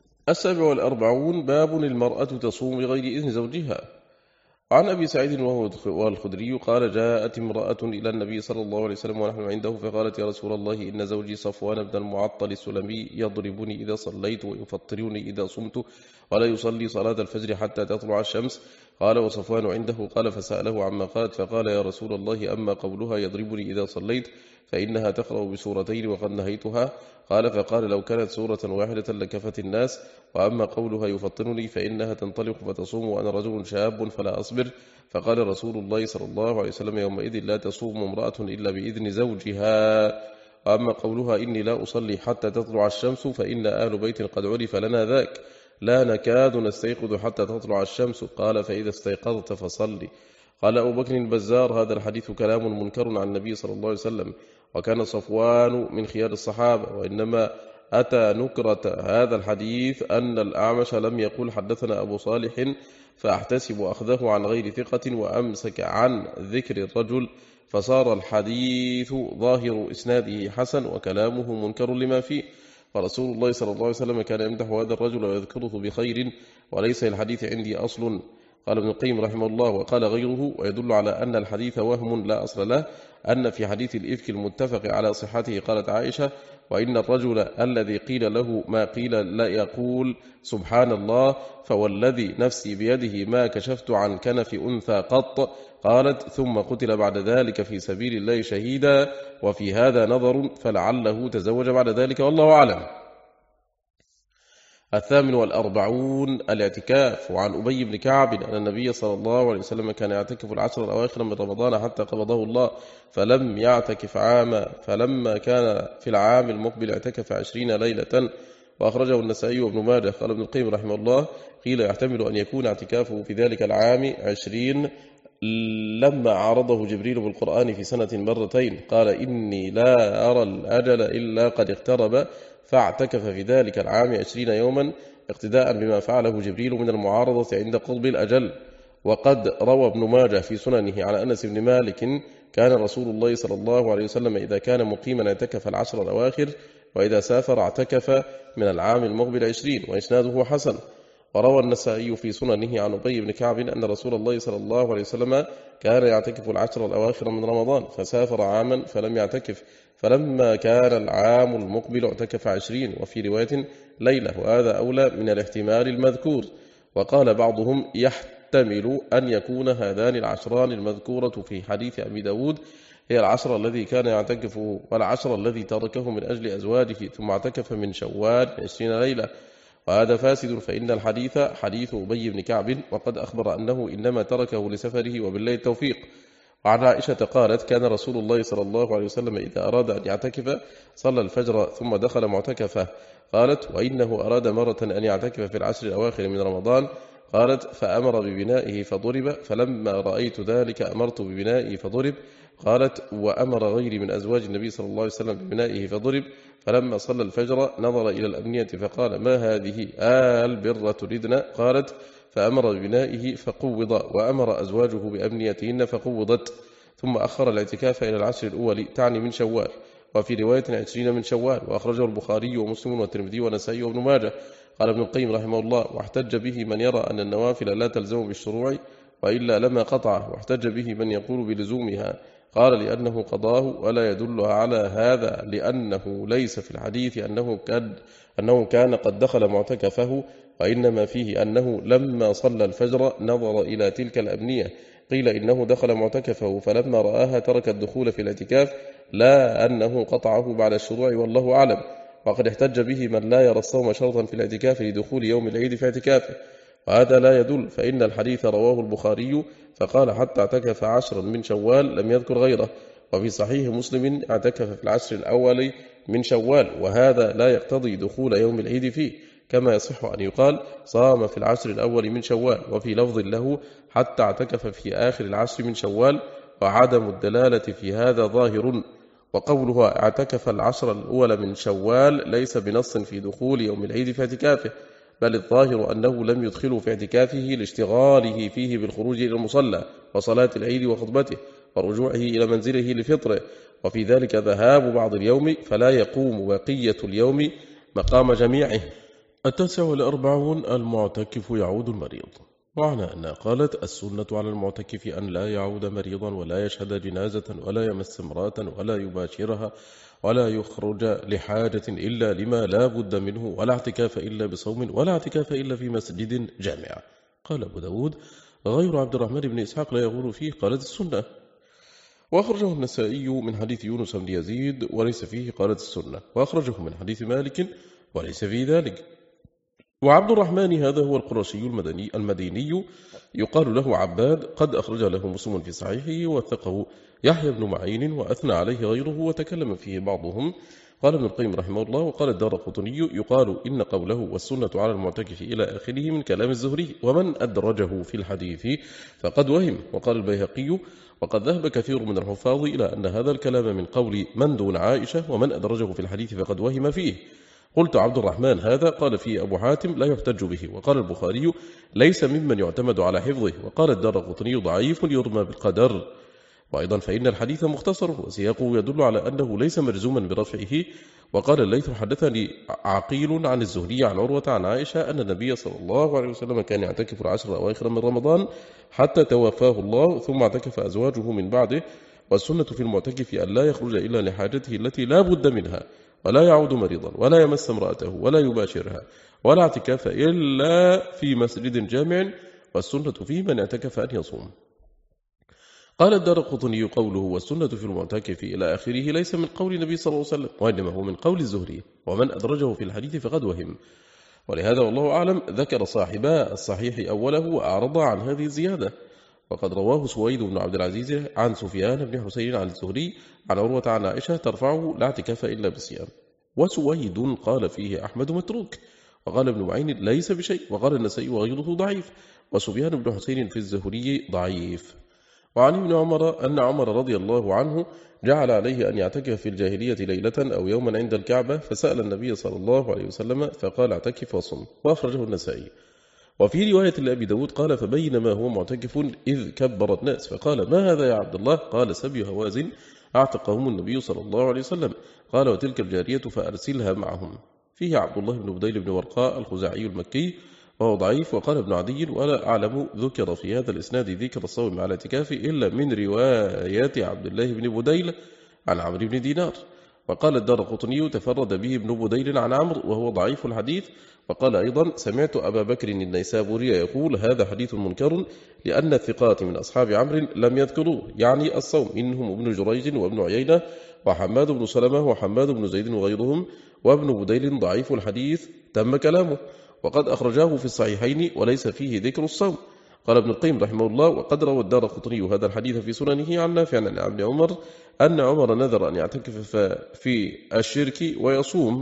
47 باب المرأة تصوم بغير إذن زوجها. عن أبي سعيد وهو الخدري قال جاءت امرأة إلى النبي صلى الله عليه وسلم ونحن عنده فقالت يا رسول الله إن زوجي صفوان بن المعطل السلمي يضربني إذا صليت ويفطرني إذا صمت ولا يصلي صلاة الفجر حتى تطلع الشمس. قال وصفوان عنده. قال فسأله عما قالت فقال يا رسول الله أما قولها يضربني إذا صليت فإنها تقرأ بسورتين وقد نهيتها. قال فقال لو كانت سورة واحدة لكفت الناس. وأما قولها يفطرني فإنها تنطلق فتصوم وأنا رجل شاب فلا أصبر. فقال رسول الله صلى الله عليه وسلم يومئذ لا تصوم امرأة إلا بإذن زوجها. وأما قولها إني لا أصلي حتى تطلع الشمس فإن أهل بيت قد عرف لنا ذاك لا نكاد نستيقظ حتى تطلع الشمس. قال فإذا استيقظت فصلي. قال أبو بكر البزار هذا الحديث كلام منكر عن النبي صلى الله عليه وسلم. وكان صفوان من خيار الصحابة. وإنما أتى نكرة هذا الحديث أن الأعمش لم يقل حدثنا أبو صالح فأحتسب أخذه عن غير ثقة وأمسك عن ذكر الرجل فصار الحديث ظاهر إسناده حسن وكلامه منكر لما فيه. فرسول الله صلى الله عليه وسلم كان يمدح هذا الرجل ويذكره بخير وليس الحديث عندي أصل. قال ابن القيم رحمه الله وقال غيره ويدل على أن الحديث وهم لا أصل له أن في حديث الإفك المتفق على صحته قالت عائشة وإن الرجل الذي قيل له ما قيل لا يقول سبحان الله فوالذي نفسي بيده ما كشفت عن كنف أنثى قط. قالت ثم قتل بعد ذلك في سبيل الله شهيدا. وفي هذا نظر فلعله تزوج بعد ذلك والله أعلم. 48 الاعتكاف. وعن أبي بن كعب أن النبي صلى الله عليه وسلم كان يعتكف العشر الأواخر من رمضان حتى قبضه الله، فلم يعتكف عاما، فلما كان في العام المقبل اعتكف 20 ليلة. وأخرجه النسائي وابن ماجه. قال ابن القيم رحمه الله: قيل يحتمل أن يكون اعتكافه في ذلك العام 20 لما عارضه جبريل بالقرآن في سنة مرتين، قال: إني لا أرى الأجل إلا قد اقترب، فاعتكف في ذلك العام 20 يوما اقتداء بما فعله جبريل من المعارضة عند قرب الأجل. وقد روى ابن ماجه في سننه على أنس بن مالك: كان رسول الله صلى الله عليه وسلم إذا كان مقيما اعتكف العشر الأواخر، وإذا سافر اعتكف من العام المقبل 20. وإسناده حسن. وروى النسائي في سننه عن أبي بن كعب أن رسول الله صلى الله عليه وسلم كان يعتكف العشر الأواخر من رمضان، فسافر عاما فلم يعتكف، فلما كان العام المقبل اعتكف 20، وفي رواية ليلة، وهذا أولى من الاحتمال المذكور. وقال بعضهم: يحتمل أن يكون هذان العشران المذكورة في حديث أبي داود هي العشر الذي كان يعتكفه، والعشر الذي تركه من أجل أزواجه ثم اعتكف من شوال 20 ليلة، وهذا فاسد، فإن الحديث حديث أبي بن كعب، وقد أخبر أنه إنما تركه لسفره وبالله التوفيق. وعن عائشة قالت: كان رسول الله صلى الله عليه وسلم إذا أراد أن يعتكف صلى الفجر ثم دخل معتكفه. قالت: وإنه أراد مرة أن يعتكف في العشر الأواخر من رمضان. قالت: فأمر ببنائه فضرب، فلما رأيت ذلك أمرت ببنائه فضرب. قالت: وأمر غيري من أزواج النبي صلى الله عليه وسلم ببنائه فضرب. فلما صلى الفجر نظر إلى الأمنية فقال: ما هذه؟ البر تردن؟ قالت: فأمر ببنائه فقوض، وأمر أزواجه بأمنيتهن فقوضت. ثم أخر الاعتكاف إلى العشر الأول، تعني من شوال، وفي رواية 20 من شوال. وأخرجه البخاري ومسلم والترمذي والنسائي وابن ماجه. قال ابن القيم رحمه الله: واحتج به من يرى أن النوافل لا تلزم بالشروع، وإلا لما قطعه. واحتج به من يقول بلزومها، قال: لأنه قضاه، ولا يدل على هذا لأنه ليس في الحديث أنه كان قد دخل معتكفه، وإنما فيه أنه لما صلى الفجر نظر إلى تلك الأبنية. قيل إنه دخل معتكفه فلما رآها ترك الدخول في الاعتكاف، لا أنه قطعه بعد الشروع، والله أعلم. وقد احتج به من لا يرى الصوم شرطا في الاعتكاف لدخول يوم العيد في اعتكافه، وهذا لا يدل، فإن الحديث رواه البخاري فقال: حتى اعتكف 10 من شوال، لم يذكر غيره. وفي صحيح مسلم: اعتكف في العشر الأول من شوال، وهذا لا يقتضي دخول يوم العيد فيه، كما يصح أن يقال: صام في العشر الأول من شوال. وفي لفظ له: حتى اعتكف في آخر العشر من شوال. وعدم الدلالة في هذا ظاهر. وقولها اعتكف العشر الأول من شوال ليس بنص في دخول يوم العيد في اعتكافه، بل الظاهر أنه لم يدخله في اعتكافه لاشتغاله فيه بالخروج إلى المصلى وصلاة العيد وخطبته ورجوعه إلى منزله لفطره، وفي ذلك ذهاب بعض اليوم، فلا يقوم بقية اليوم مقام جميعه. 49 المعتكف يعود المريض. وعنها أنها قالت: السنة على المعتكف أن لا يعود مريضا، ولا يشهد جنازة، ولا يمس امرأة، ولا يباشرها، ولا يخرج لحاجة إلا لما لا بد منه، ولا اعتكاف إلا بصوم، ولا اعتكاف إلا في مسجد جامع. قال أبو داود: غير عبد الرحمن بن إسحاق لا يقول فيه، قالت السنة. وأخرجه النسائي من حديث يونس بن يزيد وليس فيه، قالت السنة. وأخرجه من حديث مالك وليس فيه ذلك. وعبد الرحمن هذا هو القرشي المديني، يقال له عباد، قد أخرج له مسلم في صحيحه، وثقه يحيى بن معين، وأثنى عليه غيره، وتكلم فيه بعضهم. قال ابن القيم رحمه الله: وقال الدارقطني: يقال إن قوله والسنة على المعتكف إلى آخره من كلام الزهري، ومن أدرجه في الحديث فقد وهم. وقال البيهقي: وقد ذهب كثير من الحفاظ إلى أن هذا الكلام من قول من دون عائشة، ومن أدرجه في الحديث فقد وهم فيه. قلت: عبد الرحمن هذا قال فيه أبو حاتم لا يحتج به. وقال البخاري: ليس ممن يعتمد على حفظه. وقال الدارقطني: ضعيف يرمى بالقدر. وأيضا فإن الحديث مختصر، وسياقه يدل على أنه ليس مجزوما برفعه. وقال الليث: حدثني عقيل عن الزهري عن عروة عن عائشة أن النبي صلى الله عليه وسلم كان يعتكف العشر الأواخر من رمضان حتى توفاه الله، ثم اعتكف أزواجه من بعده. والسنة في المعتكف أن لا يخرج إلا لحاجته التي لا بد منها، ولا يعود مريضا، ولا يمس امرأته، ولا يباشرها، ولا اعتكاف إلا في مسجد جامع. والسنة فيه من اعتكف أن يصوم. قال الدارقطني: قوله والسنة في المعتكف إلى آخره ليس من قول النبي صلى الله عليه وسلم، وإنما هو من قول الزهري، ومن أدرجه في الحديث فقد وهم. ولهذا والله أعلم ذكر صاحبا الصحيح أوله وأعرض عن هذه الزيادة. وقد رواه سويد بن عبد العزيز عن سفيان بن حسين عن الزهري عن عروة عن عائشة ترفعه لا اعتكاف إلا بصيام. وسويد قال فيه أحمد متروك، وقال ابن معين ليس بشيء، وقال النسائي وغيره ضعيف، وسفيان بن حسين في الزهري ضعيف. وعن ابن عمر أن عمر رضي الله عنه جعل عليه أن يعتكف في الجاهلية ليلة أو يوما عند الكعبة، فسأل النبي صلى الله عليه وسلم فقال اعتكف وصم، وأخرجه النسائي. وفي رواية لأبي داود قال فبينما هو معتكف إذ كبر الناس فقال ما هذا يا عبد الله؟ قال سبي هوازن اعتقهم النبي صلى الله عليه وسلم. قال وتلك الجارية فأرسلها معهم. فيه عبد الله بن بديل بن ورقاء الخزاعي المكي وهو ضعيف. وقال ابن عدي ولا أعلم ذكر في هذا الإسناد ذكر الصوم على اعتكافه إلا من روايات عبد الله بن بديل عن عمرو بن دينار. وقال الدارقطني تفرد به ابن بديل عن عمرو وهو ضعيف الحديث. وقال أيضا سمعت أبا بكر النيسابوري يقول هذا حديث منكر لأن الثقات من أصحاب عمرو لم يذكروه، يعني الصوم، منهم ابن جريج وابن عيينة وحماد بن سلمة وحماد بن زيد وغيرهم، وابن بديل ضعيف الحديث تم كلامه، وقد أخرجاه في الصحيحين وليس فيه ذكر الصوم. قال ابن القيم رحمه الله وقد روى الدارقطني هذا الحديث في سننه عن نافع عن ابن عمر أن عمر نذر أن يعتكف في الشرك ويصوم،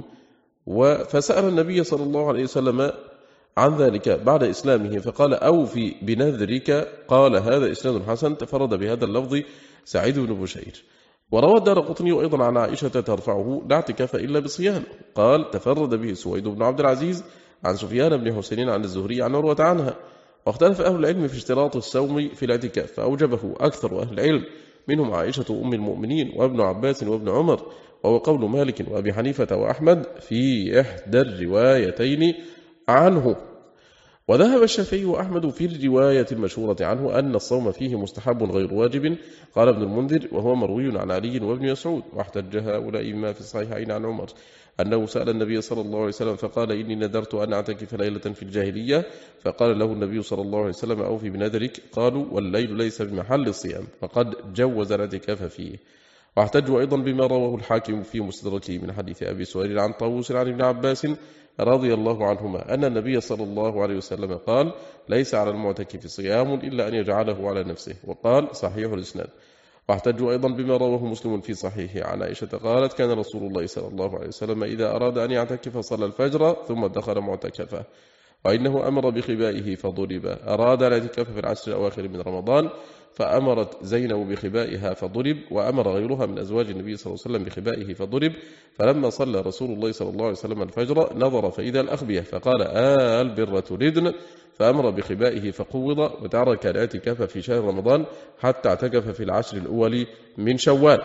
فسأل النبي صلى الله عليه وسلم عن ذلك بعد إسلامه فقال أوفي بنذرك. قال هذا إسناد حسن، تفرد بهذا اللفظ سعيد بن بشير. وروى الدارقطني أيضا عن عائشة ترفعه لا اعتكاف إلا بصيام. قال تفرد به سويد بن عبد العزيز عن سفيان بن حسين عن الزهري عن عروة عنها. واختلف أهل العلم في اشتراط الصوم في الاعتكاف، فأوجبه أكثر أهل العلم منهم عائشة أم المؤمنين وابن عباس وابن عمر، وهو قول مالك وأبي حنيفة وأحمد في إحدى الروايتين عنه. وذهب الشافعي وأحمد في الرواية المشهورة عنه أن الصوم فيه مستحب غير واجب. قال ابن المنذر وهو مروي عن علي وابن مسعود. واحتج هؤلاء بما في الصحيحين عن عمر أنه سأل النبي صلى الله عليه وسلم فقال إني نذرت أن أعتكف ليلة في الجاهلية، فقال له النبي صلى الله عليه وسلم أوفي بنذرك. قالوا والليل ليس بمحل الصيام، فقد جوز الاعتكاف فيه. واحتجوا أيضا بما رواه الحاكم في مستدركه من حديث أبي سهيل عن طاووس عن ابن عباس رضي الله عنهما أن النبي صلى الله عليه وسلم قال ليس على المعتكف صيام إلا أن يجعله على نفسه، وقال صحيح الإسناد. واحتجوا أيضا بما رواه مسلم في صحيحه عن عائشة قالت كان رسول الله صلى الله عليه وسلم إذا أراد أن يعتكف صلى الفجر ثم دخل معتكفه، وإنه أمر بخبائه فضرب. أراد الاعتكاف في العشر الأواخر من رمضان فأمرت زينب بخبائها فضرب، وأمر غيرها من أزواج النبي صلى الله عليه وسلم بخبائه فضرب. فلما صلى رسول الله صلى الله عليه وسلم الفجر نظر فإذا الأخبية فقال البر تردن، فأمر بخبائه فقوض، وترك الاعتكاف في شهر رمضان حتى اعتكف في العشر الأول من شوال.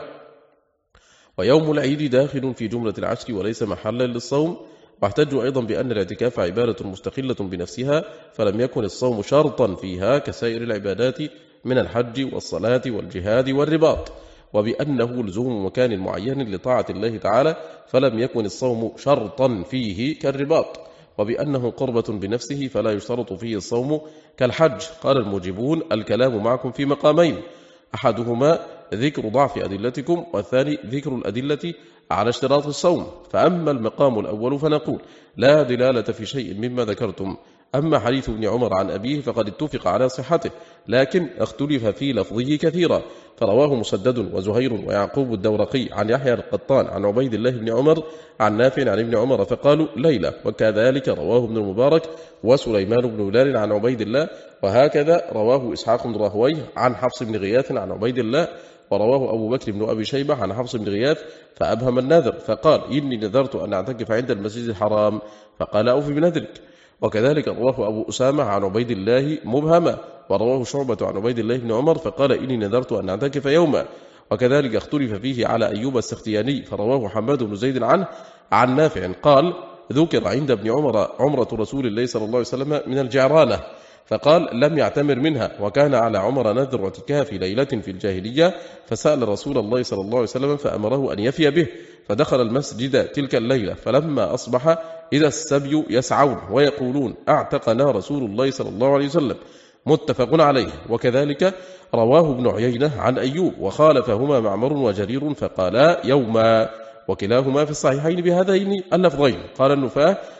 ويوم العيد داخل في جملة العشر وليس محلا للصوم. واحتجوا أيضا بأن الاعتكاف عبادة مستقلة بنفسها، فلم يكن الصوم شرطا فيها كسائر العبادات من الحج والصلاة والجهاد والرباط، وبأنه لزوم مكان معين لطاعة الله تعالى، فلم يكن الصوم شرطا فيه كالرباط، وبأنه قربة بنفسه فلا يشترط فيه الصوم كالحج. قال الموجبون الكلام معكم في مقامين، أحدهما ذكر ضعف أدلتكم، والثاني ذكر الأدلة على اشتراط الصوم. فأما المقام الأول فنقول لا دلالة في شيء مما ذكرتم. أما حديث ابن عمر عن أبيه فقد اتفق على صحته، لكن اختلف في لفظه كثيرا، فرواه مسدد وزهير ويعقوب الدورقي عن يحيى القطان عن عبيد الله بن عمر عن نافع عن ابن عمر فقالوا ليلة، وكذلك رواه ابن المبارك وسليمان بن بلال عن عبيد الله، وهكذا رواه إسحاق بن راهويه عن حفص بن غياث عن عبيد الله، ورواه أبو بكر بن أبي شيبة عن حفص بن غياث فأبهم النذر فقال إني نذرت أن أعتكف عند المسجد الحرام، فقال أوفي بنذرك. وكذلك رواه أبو أسامة عن عبيد الله مبهما، ورواه شعبة عن عبيد الله بن عمر فقال إني نذرت أن أعتكف يوما. وكذلك اختلف فيه على أيوب السختياني، فرواه حماد بن زيد عنه عن نافع قال ذكر عند ابن عمر عمرة رسول الله صلى الله عليه وسلم من الجعرانة، فقال لم يعتمر منها، وكان على عمر نذر اعتكاف ليلة في الجاهلية، فسأل رسول الله صلى الله عليه وسلم فأمره أن يفي به، فدخل المسجد تلك الليلة، فلما أصبح إذا السبي يسعون ويقولون أعتقنا رسول الله صلى الله عليه وسلم، متفق عليه. وكذلك رواه ابن عيينة عن أيوب، وخالفهما معمر وجرير فقالا يوما، وكلاهما في الصحيحين بهذين اللفظين. قال النفاة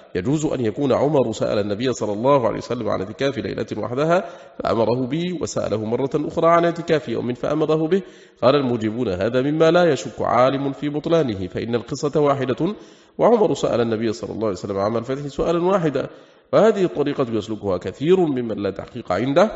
يجوز أن يكون عمر سأل النبي صلى الله عليه وسلم عن اعتكاف ليلة وحدها فأمره به، وسأله مرة أخرى عن اعتكاف يوم فأمره به. قال المجيبون هذا مما لا يشك عالم في بطلانه، فإن القصة واحدة، وعمر سأل النبي صلى الله عليه وسلم عام الفتح سؤالا واحدا. وهذه الطريقة يسلكها كثير ممن لا تحقيق عنده،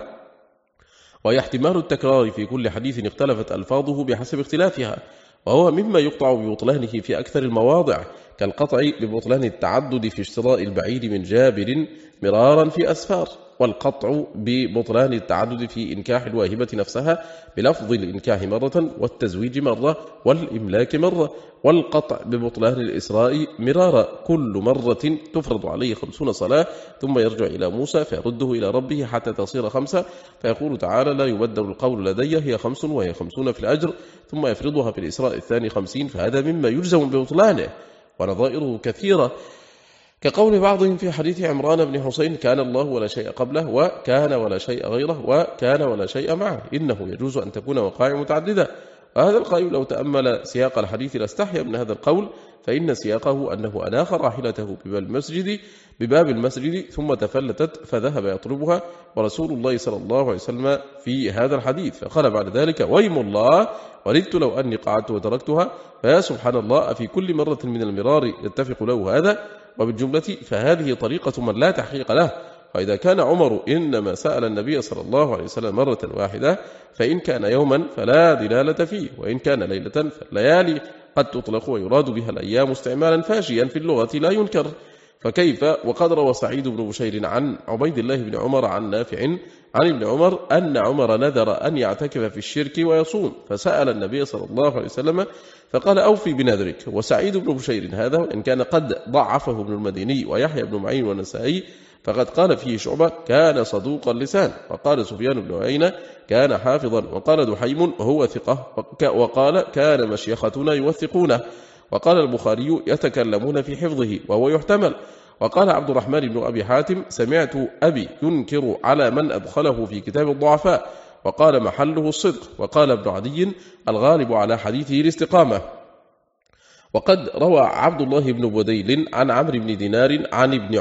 وهي احتمال التكرار في كل حديث اختلفت ألفاظه بحسب اختلافها، وهو مما يقطع ببطلانه في أكثر المواضع، كالقطع ببطلان التعدد في اشتراء البعير من جابر مرارا في أسفار، والقطع ببطلان التعدد في إنكاح الواهبة نفسها بلفظ الإنكاح مرة، والتزويج مرة، والإملاك مرة، والقطع ببطلان الإسراء مرارا، كل مرة تفرض عليه 50 صلاة، ثم يرجع إلى موسى فيرده إلى ربه حتى تصير 5، فيقول تعالى لا يبدل القول لدي، هي 5 وهي 50 في الأجر، ثم يفرضها في الإسراء الثاني 50، فهذا مما يلزم ببطلانه. ونظائره كثيرة، كقول بعضهم في حديث عمران بن حسين كان الله ولا شيء قبله، وكان ولا شيء غيره، وكان ولا شيء معه. إنه يجوز أن تكون وقائع متعددة، وهذا القائل لو تأمل سياق الحديث لاستحيا من هذا القول، فإن سياقه أنه أناخ راحلته بباب المسجد ثم تفلتت فذهب يطلبها، ورسول الله صلى الله عليه وسلم في هذا الحديث، فقال بعد ذلك ويم الله وددت لو أني قعدت وتركتها، فيا سبحان الله في كل مرة من المرار يتفق له هذا. وبالجملة فهذه طريقة من لا تحقيق له. فإذا كان عمر إنما سأل النبي صلى الله عليه وسلم مرة واحدة، فإن كان يوما فلا دلالة فيه، وإن كان ليلة فالليالي قد تطلق ويراد بها الأيام استعمالا فاشيا في اللغة لا ينكر. فكيف وقد روى سعيد بن بشير عن عبيد الله بن عمر عن نافع عن ابن عمر أن عمر نذر أن يعتكف في الشرك ويصوم، فسأل النبي صلى الله عليه وسلم فقال أوفي بنذرك. وسعيد بن بشير هذا وإن كان قد ضعفه ابن المديني ويحيى بن معين والنسائي، فقد قال فيه شعبة كان صدوق اللسان، وقال سفيان بن عيينة كان حافظا، وقال دحيم وهو ثقة، وقال كان مشيختنا يوثقونه، وقال البخاري يتكلمون في حفظه وهو يحتمل. وقال عبد الرحمن بن أبي حاتم سمعت أبي ينكر على من أدخله في كتاب الضعفاء، وقال محله الصدق. وقال ابن عدي الغالب على حديثه الاستقامة. وقد روى عبد الله بن بديل عن عمرو بن دينار عن ابن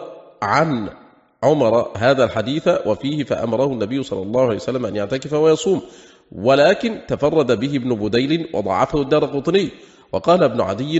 عمر هذا الحديث وفيه فأمره النبي صلى الله عليه وسلم أن يعتكف ويصوم، ولكن تفرد به ابن بديل وضعفه الدارقطني. وقال ابن عدي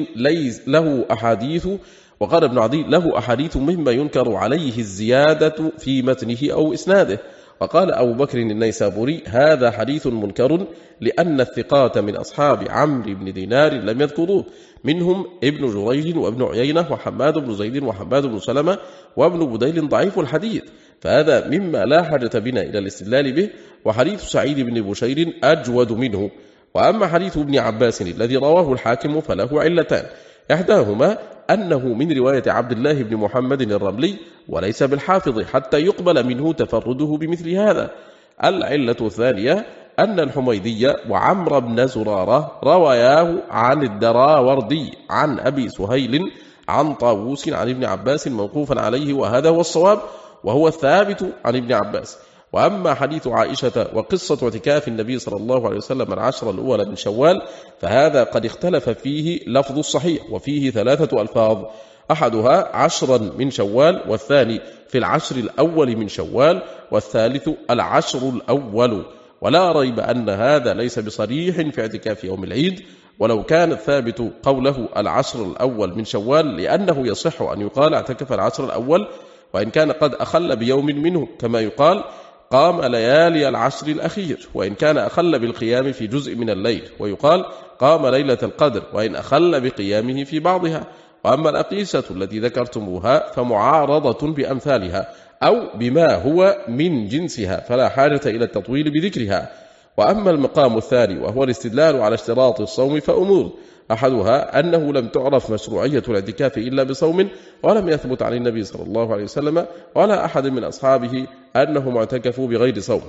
له أحاديث مما ينكر عليه الزيادة في متنه أو إسناده. وقال أبو بكر النيسابوري هذا حديث منكر، لأن الثقات من أصحاب عمرو بن دينار لم يذكروه، منهم ابن جريج وابن عيينة وحماد بن زيد وحماد بن سلمة، وابن بديل ضعيف الحديث، فهذا مما لا حاجة بنا إلى الاستدلال به. وحديث سعيد بن بشير أجود منه. وأما حديث ابن عباس الذي رواه الحاكم فله علتان، إحداهما أنه من رواية عبد الله بن محمد الرملي وليس بالحافظ حتى يقبل منه تفرده بمثل هذا. العلة الثانية أن الحميدي وعمر بن زرارة رواياه عن الدراوردي عن أبي سهيل عن طاووس عن ابن عباس موقوفا عليه، وهذا هو الصواب وهو الثابت عن ابن عباس. وأما حديث عائشة وقصة اعتكاف النبي صلى الله عليه وسلم العشر الأولى من شوال، فهذا قد اختلف فيه لفظ الصحيح، وفيه 3 ألفاظ، أحدها 10 من شوال، والثاني في العشر الأول من شوال، والثالث العشر الأول. ولا ريب أن هذا ليس بصريح في اعتكاف يوم العيد، ولو كان الثابت قوله العشر الأول من شوال، لأنه يصح أن يقال اعتكف العشر الأول وإن كان قد أخل بيوم منه، كما يقال قام ليالي العشر الأخير، وإن كان أخل بالقيام في جزء من الليل، ويقال قام ليلة القدر وإن أخل بقيامه في بعضها. وأما الأقيسة التي ذكرتموها فمعارضة بأمثالها أو بما هو من جنسها، فلا حاجة إلى التطويل بذكرها. وأما المقام الثاني وهو الاستدلال على اشتراط الصوم فأمور، أحدها أنه لم تعرف مشروعية الاعتكاف إلا بصوم، ولم يثبت عن النبي صلى الله عليه وسلم ولا أحد من أصحابه أنهم اعتكفوا بغير صوم،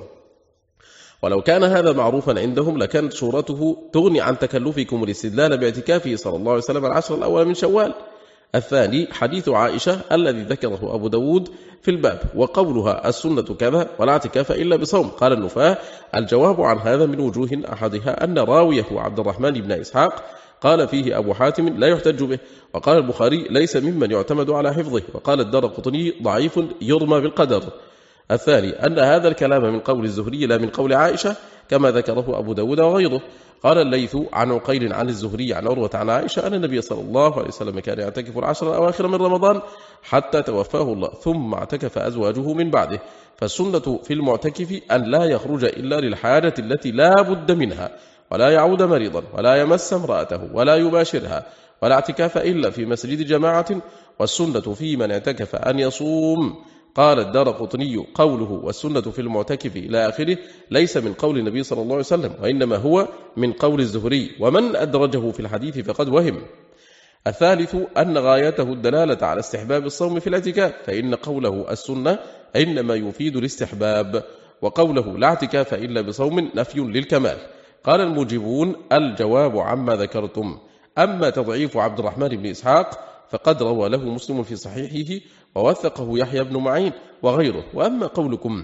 ولو كان هذا معروفا عندهم لكانت صورته تغني عن تكلفكم الاستدلال باعتكافه صلى الله عليه وسلم العشر الأول من شوال. الثاني حديث عائشة الذي ذكره أبو داود في الباب، وقولها السنة كذا ولا اعتكاف إلا بصوم. قال النفاة الجواب عن هذا من وجوه، أحدها أن راويه عبد الرحمن بن إسحاق قال فيه أبو حاتم لا يحتج به، وقال البخاري ليس ممن يعتمد على حفظه، وقال الدارقطني ضعيف يرمى بالقدر. الثاني أن هذا الكلام من قول الزهري لا من قول عائشة كما ذكره أبو داود وغيره. قال الليث عن عقيل عن الزهري عن عروة عن عائشة أن النبي صلى الله عليه وسلم كان يعتكف العشر الأواخر من رمضان حتى توفاه الله، ثم اعتكف أزواجه من بعده. فالسنة في المعتكف أن لا يخرج إلا للحاجة التي لا بد منها، ولا يعود مريضا، ولا يمس امرأته، ولا يباشرها، ولا اعتكاف إلا في مسجد جماعة. والسنة في من اعتكف أن يصوم. قال الدارقطني قوله والسنة في المعتكف إلى آخره ليس من قول النبي صلى الله عليه وسلم، وإنما هو من قول الزهري، ومن أدرجه في الحديث فقد وهم. الثالث أن غايته الدلالة على استحباب الصوم في الاعتكاف، فإن قوله السنة إنما يفيد الاستحباب، وقوله لا اعتكاف إلا بصوم نفي للكمال. قال الموجبون الجواب عما ذكرتم. أما تضعيف عبد الرحمن بن إسحاق فقد روى له مسلم في صحيحه ووثقه يحيى بن معين وغيره. وأما قولكم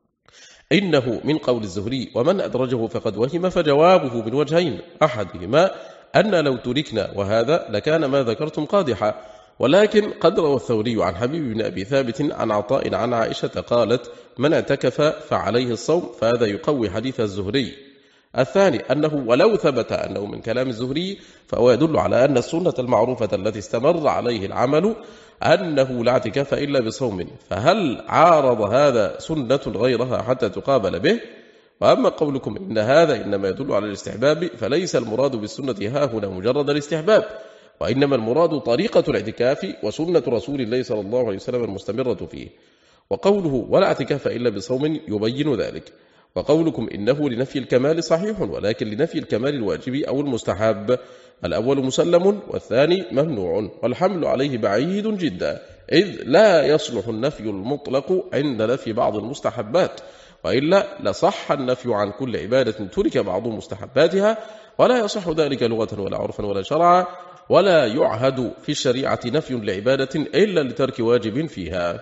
إنه من قول الزهري ومن أدرجه فقد وهم، فجوابه من وجهين، أحدهما أن لو تركنا وهذا لكان ما ذكرتم قادحا، ولكن قد روى الثوري عن حبيب بن أبي ثابت عن عطاء عن عائشة قالت من اعتكف فعليه الصوم، فهذا يقوي حديث الزهري. الثاني أنه ولو ثبت أنه من كلام الزهري فهو يدل على أن السنة المعروفة التي استمر عليه العمل أنه لا اعتكاف إلا بصوم، فهل عارض هذا سنة غيرها حتى تقابل به؟ وأما قولكم إن هذا إنما يدل على الاستحباب فليس المراد بالسنة ها هنا مجرد الاستحباب، وإنما المراد طريقة الاعتكاف وسنة رسول الله صلى الله عليه وسلم المستمرة فيه. وقوله ولا اعتكاف إلا بصوم يبين ذلك. وقولكم إنه لنفي الكمال صحيح، ولكن لنفي الكمال الواجب أو المستحب، الأول مسلم والثاني ممنوع، والحمل عليه بعيد جدا، إذ لا يصلح النفي المطلق عند نفي بعض المستحبات، وإلا لصح النفي عن كل عبادة ترك بعض مستحباتها، ولا يصح ذلك لغة ولا عرفا ولا شرعا، ولا يعهد في الشريعة نفي لعبادة إلا لترك واجب فيها.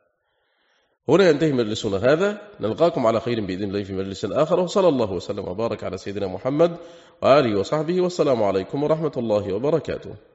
هنا ينتهي مجلسنا هذا، نلقاكم على خير بإذن الله في مجلس آخر، وصلى الله وسلم وبارك على سيدنا محمد وآله وصحبه، والسلام عليكم ورحمة الله وبركاته.